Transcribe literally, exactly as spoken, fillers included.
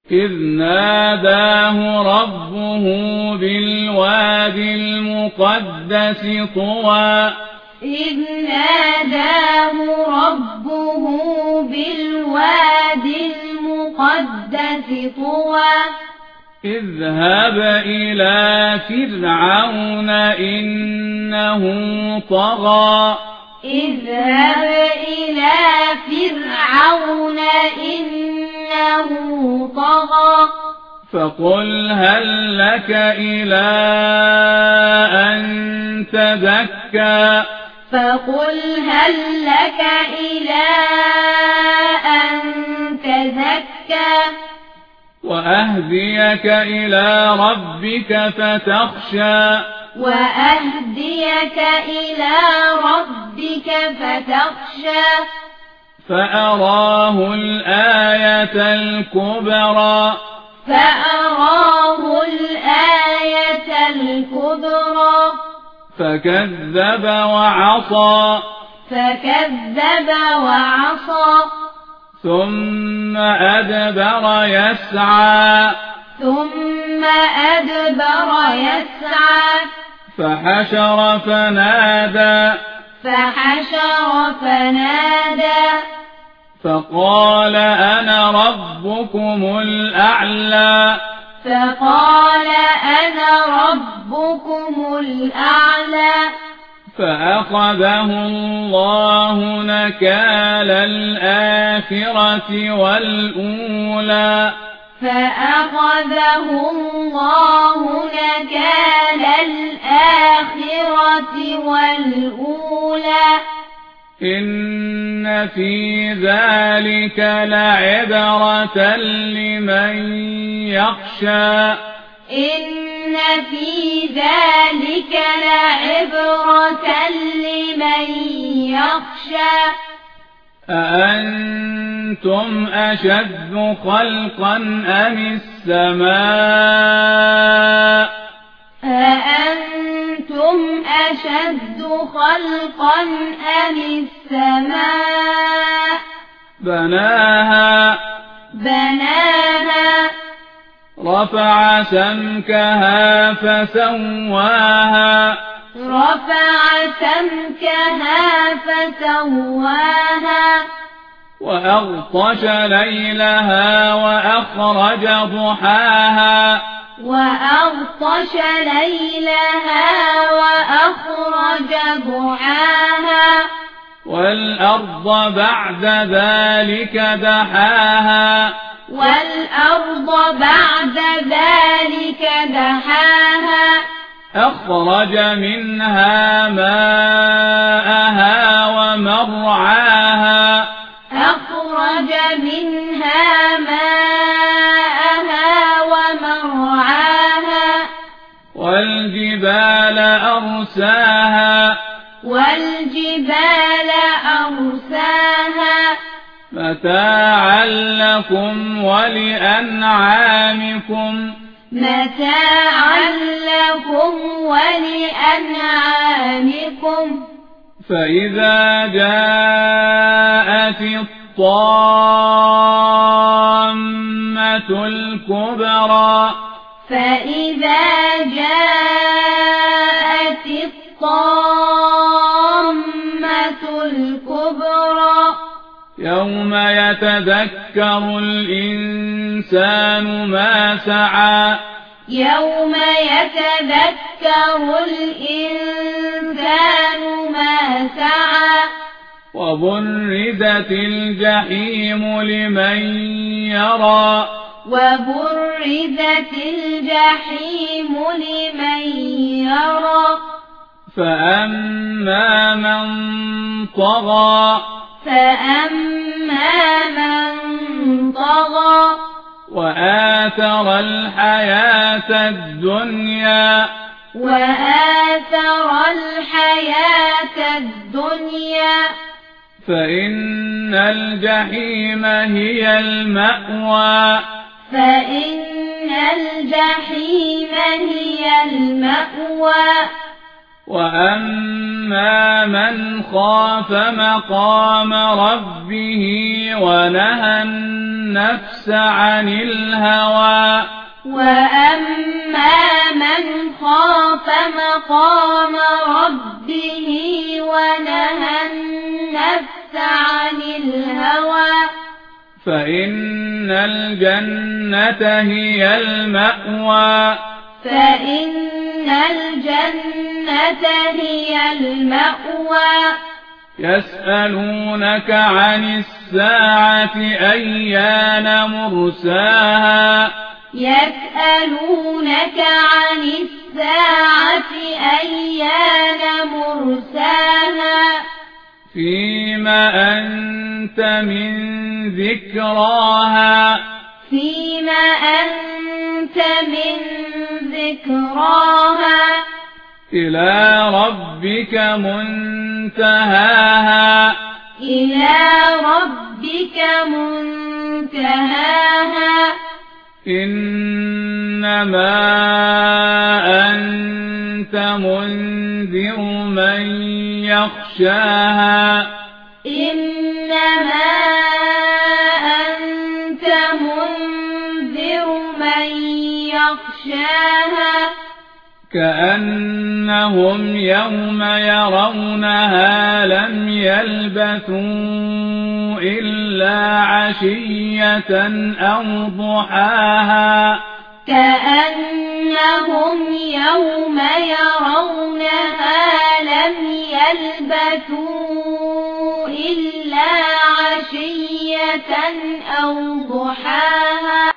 إذ ناداه ربه بالواد المقدس طوى إذ ناداه ربه بالواد المقدس طوى اذهب إلى فرعون إنه طغى اذهب إلى فرعون إنه طغى فقل هل لك إلى أن تزكى فقل هل لك إلى أن تزكى وأهديك إلى ربك فتخشى وأهديك إلى ربك فتخشى فأراه الآية الكبرى فأراه الآية الكبرى فكذب وعصى فكذب وعصى ثم أدبر يسعى ثم أدبر يسعى فحشر فنادى فحشر فنادى فقال أنا ربكم الأعلى فقال أنا ربكم الأعلى فأخذه الله نكال الآخرة والأولى فأخذه الله نكال الآخرة والأولى إن في ذلك لعبرة لمن يخشى إن في ذلك لعبرة لمن يخشى أأنتم أشد خلقا أم السماء أأنتم أشد خلقا أم السماء بناها بناها رفع سمكها فسواها رفع سمكها فسواها وأغطش ليلها وأخرج ضحاها وأغطش ليلها وأخرج ضحاها والأرض بعد ذلك دحاها والأرض بعد ذلك دحاها أخرج منها ماءها ومرعاها أخرج منها ماءها ومرعاها والجبال أرساها والجبال أرساها متاعا لكم ولأنعامكم متاعا لكم ولأنعامكم فإذا جاءت الطامة الكبرى فإذا جاءت الطامة الكبرى يوم يتذكر الإنسان ما سعى يوم يتذكر الإنسان ما سعى وبرزت الجحيم لمن يرى وبرزت الجحيم لمن يرى فأما من طغى فأما من طغى وآثر الحياة الدنيا وآثر الحياة الدنيا فإن الجحيم هي المأوى فإن الجحيم هي المأوى وأما من خاف مقام ربه ونهى النفس عن الهوى وأما من خاف مقام ربه ونهى النفس عن الهوى فإن الجنة هي المأوى فإن الجنة هي المأوى يسألونك عن الساعة أيان مرساها يسألونك عن الساعة أيان مرساها فيما أنت من ذكراها فيما أنت من ذكراها إلى ربك منتهاها إلى ربك منتهاها إنما أنت منذر من يخشاها إنما أنت منذر من يخشاها كأنهم يوم يرونها لم يلبثوا إلا عشية أو ضحاها كأنهم يوم يرونها لم يلبثوا إلا عشية أو ضحاها